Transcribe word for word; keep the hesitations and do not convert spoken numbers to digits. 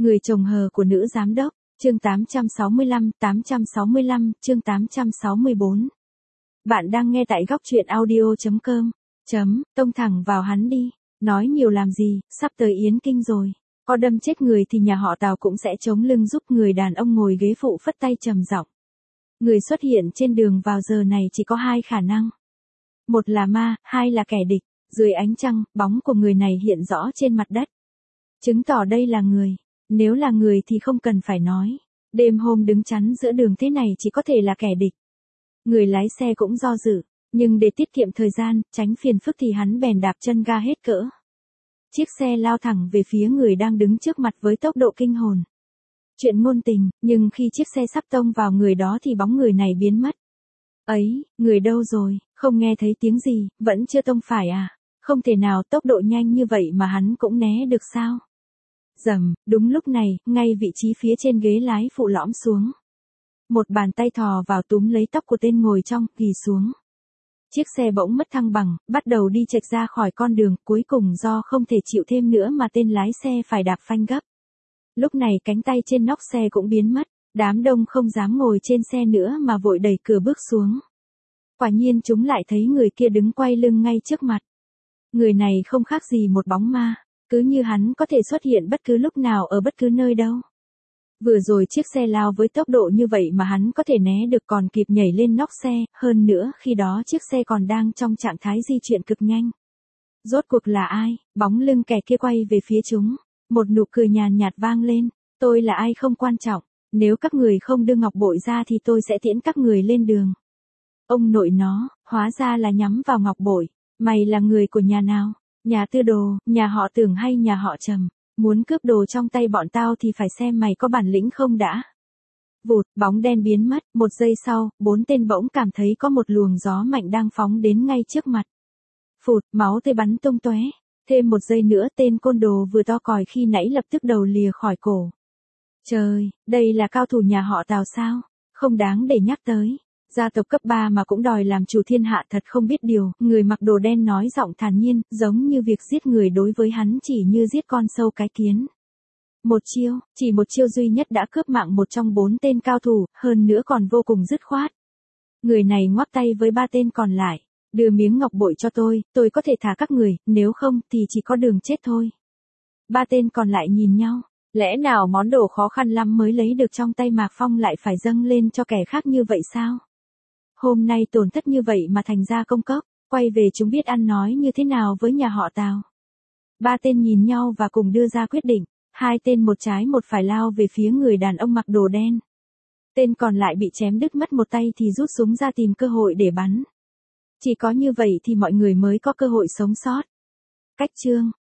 Người chồng hờ của nữ giám đốc, chương tám trăm sáu mươi lăm, tám trăm sáu mươi lăm, chương tám trăm sáu mươi bốn. Bạn đang nghe tại góc truyện audio chấm com. Chấm, tông thẳng vào hắn đi, nói nhiều làm gì, sắp tới Yến Kinh rồi. Có đâm chết người thì nhà họ Tào cũng sẽ chống lưng giúp. Người đàn ông ngồi ghế phụ phất tay trầm giọng. Người xuất hiện trên đường vào giờ này chỉ có hai khả năng. Một là ma, hai là kẻ địch. Dưới ánh trăng, bóng của người này hiện rõ trên mặt đất. Chứng tỏ đây là người. Nếu là người thì không cần phải nói. Đêm hôm đứng chắn giữa đường thế này chỉ có thể là kẻ địch. Người lái xe cũng do dự, nhưng để tiết kiệm thời gian, tránh phiền phức thì hắn bèn đạp chân ga hết cỡ. Chiếc xe lao thẳng về phía người đang đứng trước mặt với tốc độ kinh hồn. Chuyện ngôn tình, nhưng khi chiếc xe sắp tông vào người đó thì bóng người này biến mất. Ấy, người đâu rồi, không nghe thấy tiếng gì, vẫn chưa tông phải à? Không thể nào, tốc độ nhanh như vậy mà hắn cũng né được sao? Rầm, đúng lúc này, ngay vị trí phía trên ghế lái phụ lõm xuống. Một bàn tay thò vào túm lấy tóc của tên ngồi trong, ghì xuống. Chiếc xe bỗng mất thăng bằng, bắt đầu đi chệch ra khỏi con đường, cuối cùng do không thể chịu thêm nữa mà tên lái xe phải đạp phanh gấp. Lúc này cánh tay trên nóc xe cũng biến mất, đám đông không dám ngồi trên xe nữa mà vội đẩy cửa bước xuống. Quả nhiên chúng lại thấy người kia đứng quay lưng ngay trước mặt. Người này không khác gì một bóng ma, cứ như hắn có thể xuất hiện bất cứ lúc nào ở bất cứ nơi đâu. Vừa rồi chiếc xe lao với tốc độ như vậy mà hắn có thể né được còn kịp nhảy lên nóc xe, hơn nữa khi đó chiếc xe còn đang trong trạng thái di chuyển cực nhanh. Rốt cuộc là ai? Bóng lưng kẻ kia quay về phía chúng, một nụ cười nhàn nhạt vang lên, tôi là ai không quan trọng, nếu các người không đưa ngọc bội ra thì tôi sẽ tiễn các người lên đường. Ông nội nó, hóa ra là nhắm vào ngọc bội, mày là người của nhà nào? Nhà Tư Đồ, nhà họ Tưởng hay nhà họ Trầm? Muốn cướp đồ trong tay bọn tao thì phải xem mày có bản lĩnh không đã. Vụt, bóng đen biến mất, một giây sau, bốn tên bỗng cảm thấy có một luồng gió mạnh đang phóng đến ngay trước mặt. Phụt, máu tươi bắn tung tóe. Thêm một giây nữa tên côn đồ vừa to còi khi nãy lập tức đầu lìa khỏi cổ. Trời, đây là cao thủ nhà họ Tào sao? Không đáng để nhắc tới. Gia tộc cấp ba mà cũng đòi làm chủ thiên hạ, thật không biết điều. Người mặc đồ đen nói giọng thản nhiên, giống như việc giết người đối với hắn chỉ như giết con sâu cái kiến. Một chiêu, chỉ một chiêu duy nhất đã cướp mạng một trong bốn tên cao thủ, hơn nữa còn vô cùng dứt khoát. Người này ngoắc tay với ba tên còn lại, đưa miếng ngọc bội cho tôi, tôi có thể thả các người, nếu không thì chỉ có đường chết thôi. Ba tên còn lại nhìn nhau, lẽ nào món đồ khó khăn lắm mới lấy được trong tay Mạc Phong lại phải dâng lên cho kẻ khác như vậy sao? Hôm nay tổn thất như vậy mà thành ra công cốc, quay về chúng biết ăn nói như thế nào với nhà họ Tào. Ba tên nhìn nhau và cùng đưa ra quyết định, hai tên một trái một phải lao về phía người đàn ông mặc đồ đen. Tên còn lại bị chém đứt mất một tay thì rút súng ra tìm cơ hội để bắn. Chỉ có như vậy thì mọi người mới có cơ hội sống sót. Cách chương